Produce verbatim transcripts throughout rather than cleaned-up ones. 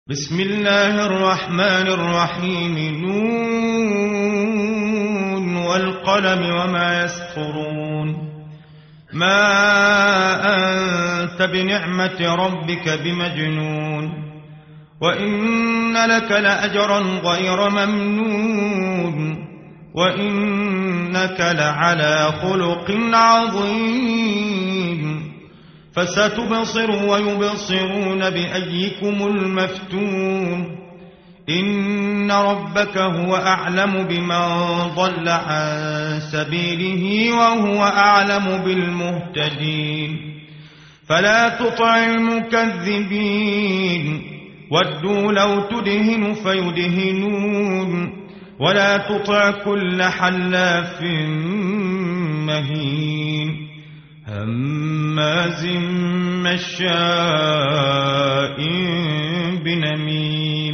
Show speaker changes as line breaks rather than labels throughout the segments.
بسم الله الرحمن الرحيم. نون والقلم وما يسطرون. ما أنت بنعمة ربك بمجنون، وإن لك لأجرا غير ممنون، وإنك لعلى خلق عظيم. فستبصر ويبصرون بأيكم المفتون. إن ربك هو أعلم بمن ضل عن سبيله وهو أعلم بالمهتدين. فلا تطع المكذبين، ودوا لو تدهن فيدهنون. ولا تطع كل حلاف مهين، هماز مشاء بنميم،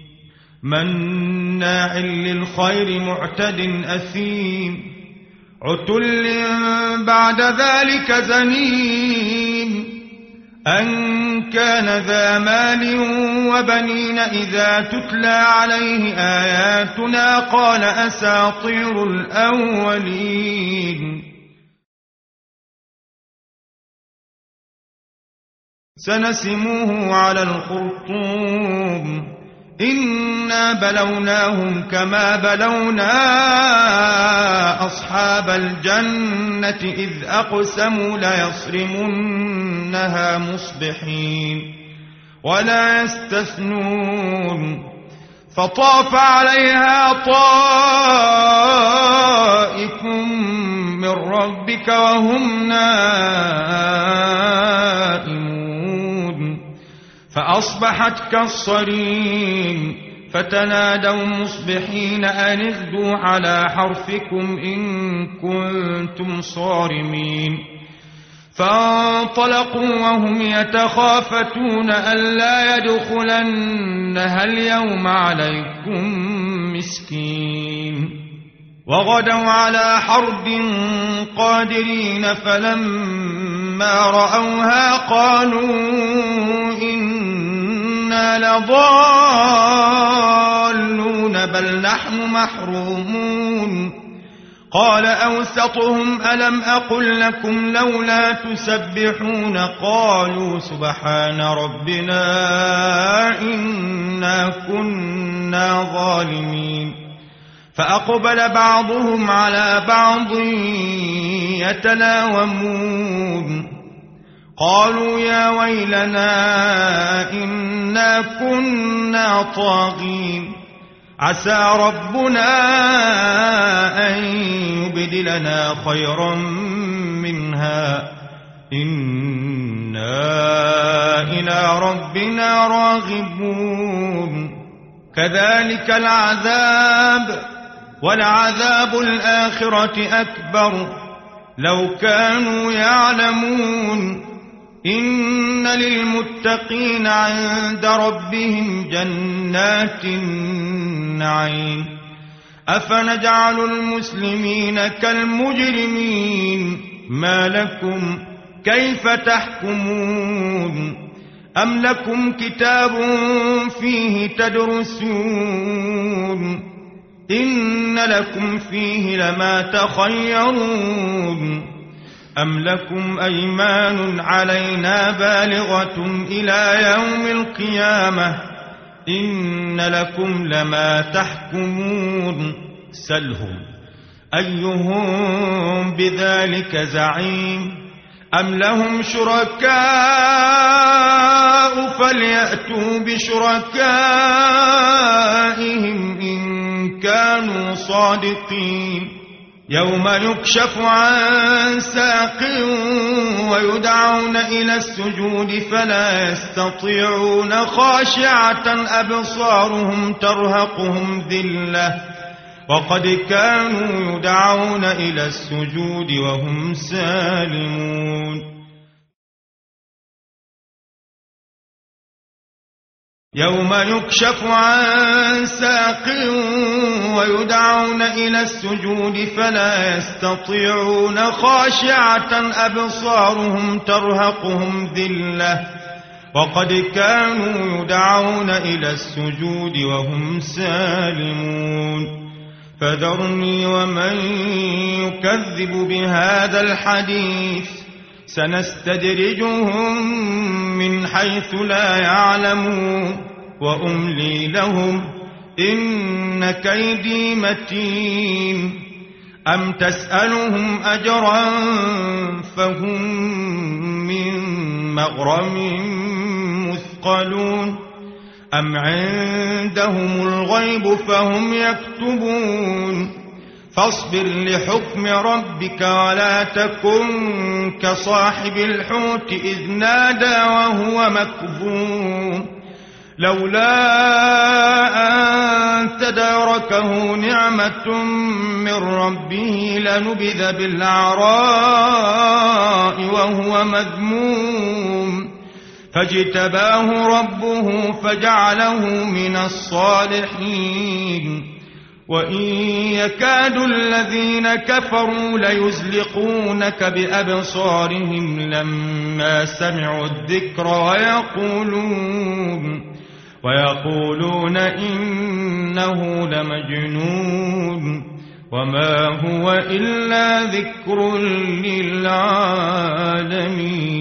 مناع للخير معتد أثيم، عتل بعد ذلك زنيم. أن كان ذا مال وبنين إذا تتلى عليه آياتنا قال أساطير الأولين. سنسموه على الخرطوم. إنا بلوناهم كما بلونا أصحاب الجنة إذ أقسموا ليصرمنها مصبحين ولا يستثنون. فطاف عليها طائف من ربك وهم نائمون، فأصبحت كالصريم. فتنادوا مصبحين أن اغدوا على حرثكم إن كنتم صارمين. فانطلقوا وهم يتخافتون ألا يدخلنها اليوم عليكم مسكين. وغدوا على حرد قادرين، فلما رأوها قالوا إنا لضالون بل نحن محرومون. قال أوسطهم ألم أقل لكم لولا تسبحون؟ قالوا سبحان ربنا إنا كنا ظالمين. فأقبل بعضهم على بعض يتلاومون. قالوا يا ويلنا إنا كنا طاغين، عسى ربنا أن يبدلنا خيرا منها إنا إلى ربنا راغبون. كذلك العذاب، ولعذاب الآخرة أكبر لو كانوا يعلمون. إن للمتقين عند ربهم جنات النعيم. أفنجعل المسلمين كالمجرمين؟ ما لكم كيف تحكمون؟ أم لكم كتاب فيه تدرسون؟ إن لكم فيه لما تخيرون. أم لكم أيمان علينا بالغة إلى يوم القيامة؟ إن لكم لما تحكمون. سلهم أيهم بذلك زعيم. أم لهم شركاء فليأتوا بشركائهم إن كانوا صادقين. يوم يكشف عن ساق ويدعون إلى السجود فلا يستطيعون، خاشعة أبصارهم ترهقهم ذلة وقد كانوا يدعون إلى السجود وهم سالمون. يوم يكشف عن ساق ويدعون إلى السجود فلا يستطيعون، خاشعة أبصارهم ترهقهم ذلة وقد كانوا يدعون إلى السجود وهم سالمون فذرني ومن يكذب بهذا الحديث سنستدرجهم من حيث لا يعلمون وأملي لهم إن كيدي متين أم تسألهم أجرا فهم من مغرم مثقلون أم عندهم الغيب فهم يكتبون فاصبر لحكم ربك ولا تكن كصاحب الحوت إذ نادى وهو مكظوم لولا أن تداركه نعمة من ربه لنبذ بالعراء وهو مذموم فاجتباه ربه فجعله من الصالحين وإن يكاد الذين كفروا ليزلقونك بأبصارهم لما سمعوا الذكر ويقولون ويقولون إنه لمجنون وما هو إلا ذكر للعالمين.